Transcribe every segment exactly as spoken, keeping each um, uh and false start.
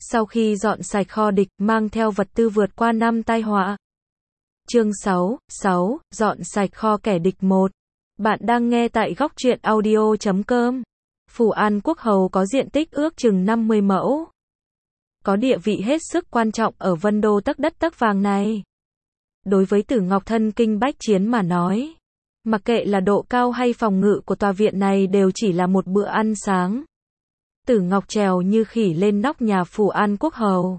Sau khi dọn sạch kho địch, mang theo vật tư vượt qua năm tai họa. Chương sáu, sáu, dọn sạch kho kẻ địch một. Bạn đang nghe tại góc truyện audio chấm com. Phủ An Quốc Hầu có diện tích ước chừng năm mươi mẫu. Có địa vị hết sức quan trọng ở Vân Đô tấc đất tấc vàng này. Đối với Tử Ngọc thân kinh bách chiến mà nói, mặc kệ là độ cao hay phòng ngự của tòa viện này đều chỉ là một bữa ăn sáng. Tử Ngọc trèo như khỉ lên nóc nhà Phủ An Quốc Hầu.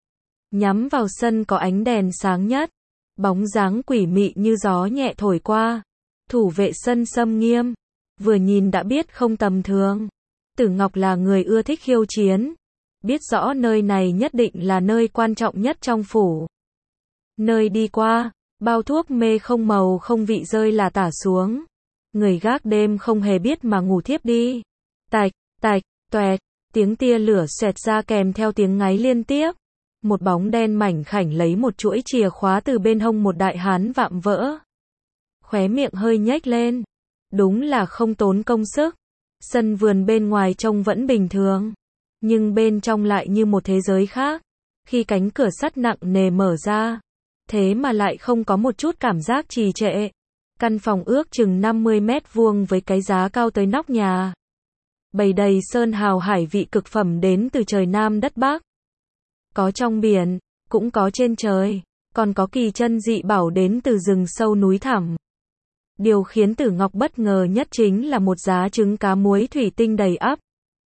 Nhắm vào sân có ánh đèn sáng nhất, bóng dáng quỷ mị như gió nhẹ thổi qua. Thủ vệ sân xâm nghiêm, vừa nhìn đã biết không tầm thường. Tử Ngọc là người ưa thích khiêu chiến, biết rõ nơi này nhất định là nơi quan trọng nhất trong phủ. Nơi đi qua, bao thuốc mê không màu không vị rơi là tả xuống. Người gác đêm không hề biết mà ngủ thiếp đi. Tạch, tạch, toẹt, tiếng tia lửa xoẹt ra kèm theo tiếng ngáy liên tiếp. Một bóng đen mảnh khảnh lấy một chuỗi chìa khóa từ bên hông một đại hán vạm vỡ. Khóe miệng hơi nhếch lên. Đúng là không tốn công sức. Sân vườn bên ngoài trông vẫn bình thường, nhưng bên trong lại như một thế giới khác. Khi cánh cửa sắt nặng nề mở ra, thế mà lại không có một chút cảm giác trì trệ. Căn phòng ước chừng năm mươi mét vuông với cái giá cao tới nóc nhà. Bày đầy sơn hào hải vị cực phẩm đến từ trời Nam đất Bắc. Có trong biển, cũng có trên trời, còn có kỳ chân dị bảo đến từ rừng sâu núi thẳm. Điều khiến Tử Ngọc bất ngờ nhất chính là một giá trứng cá muối thủy tinh đầy ắp.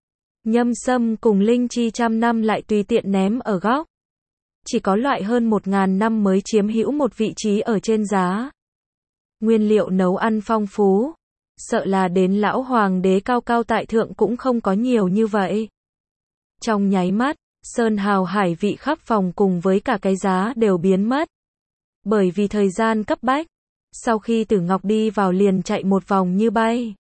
Nhâm sâm cùng linh chi trăm năm lại tùy tiện ném ở góc. Chỉ có loại hơn một ngàn năm mới chiếm hữu một vị trí ở trên giá. Nguyên liệu nấu ăn phong phú, sợ là đến lão hoàng đế cao cao tại thượng cũng không có nhiều như vậy. Trong nháy mắt, sơn hào hải vị khắp phòng cùng với cả cái giá đều biến mất. Bởi vì thời gian cấp bách, sau khi Tử Ngọc đi vào liền chạy một vòng như bay.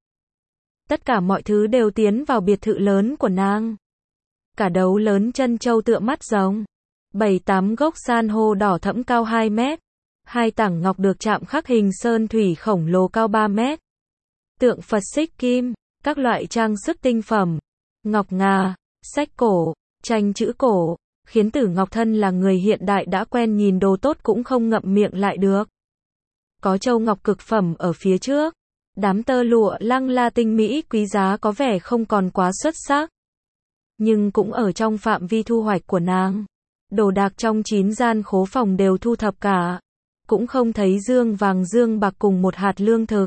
Tất cả mọi thứ đều tiến vào biệt thự lớn của nàng. Cả đấu lớn chân châu tựa mắt rồng. Bảy tám gốc san hô đỏ thẫm cao hai mét. Hai tảng ngọc được chạm khắc hình sơn thủy khổng lồ cao ba mét. Tượng Phật xích kim, các loại trang sức tinh phẩm, ngọc ngà, sách cổ, tranh chữ cổ, khiến Tử Ngọc thân là người hiện đại đã quen nhìn đồ tốt cũng không ngậm miệng lại được. Có châu ngọc cực phẩm ở phía trước. Đám tơ lụa lăng la tinh mỹ quý giá có vẻ không còn quá xuất sắc, nhưng cũng ở trong phạm vi thu hoạch của nàng. Đồ đạc trong chín gian khố phòng đều thu thập cả. Cũng không thấy dương vàng dương bạc cùng một hạt lương thực.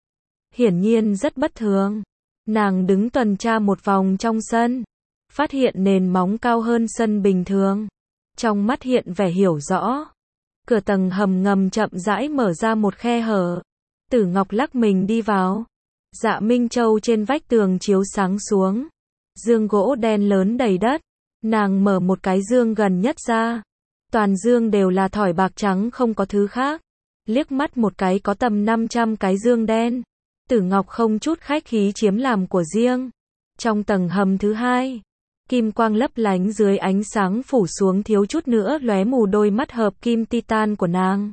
Hiển nhiên rất bất thường. Nàng đứng tuần tra một vòng trong sân, phát hiện nền móng cao hơn sân bình thường. Trong mắt hiện vẻ hiểu rõ. Cửa tầng hầm ngầm chậm rãi mở ra một khe hở. Tử Ngọc lắc mình đi vào. Dạ Minh Châu trên vách tường chiếu sáng xuống. Dương gỗ đen lớn đầy đất. Nàng mở một cái dương gần nhất ra. Toàn dương đều là thỏi bạc trắng không có thứ khác. Liếc mắt một cái có tầm năm trăm cái dương đen. Tử Ngọc không chút khách khí chiếm làm của riêng. Trong tầng hầm thứ hai, kim quang lấp lánh dưới ánh sáng phủ xuống thiếu chút nữa lóe mù đôi mắt hợp kim titan của nàng.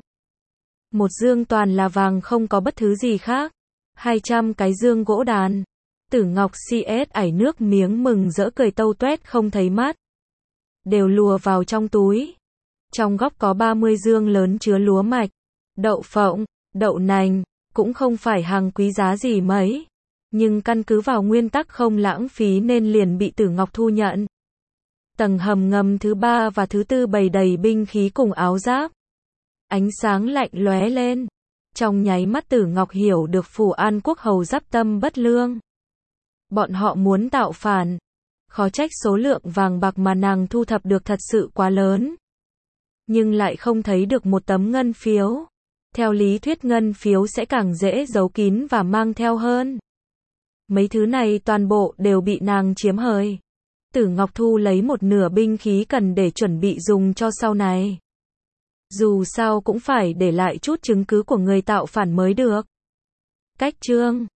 Một dương toàn là vàng không có bất thứ gì khác. Hai trăm cái dương gỗ đàn. Tử Ngọc xê ét ảy nước miếng mừng rỡ cười tâu tuét không thấy mắt. Đều lùa vào trong túi. Trong góc có ba mươi dương lớn chứa lúa mạch, đậu phộng, đậu nành, cũng không phải hàng quý giá gì mấy. Nhưng căn cứ vào nguyên tắc không lãng phí nên liền bị Tử Ngọc thu nhận. Tầng hầm ngầm thứ ba và thứ tư bày đầy binh khí cùng áo giáp. Ánh sáng lạnh lóe lên. Trong nháy mắt Tử Ngọc hiểu được Phủ An Quốc Hầu giáp tâm bất lương. Bọn họ muốn tạo phản. Khó trách số lượng vàng bạc mà nàng thu thập được thật sự quá lớn. Nhưng lại không thấy được một tấm ngân phiếu. Theo lý thuyết ngân phiếu sẽ càng dễ giấu kín và mang theo hơn. Mấy thứ này toàn bộ đều bị nàng chiếm hời. Tử Ngọc thu lấy một nửa binh khí cần để chuẩn bị dùng cho sau này. Dù sao cũng phải để lại chút chứng cứ của người tạo phản mới được. Cách chương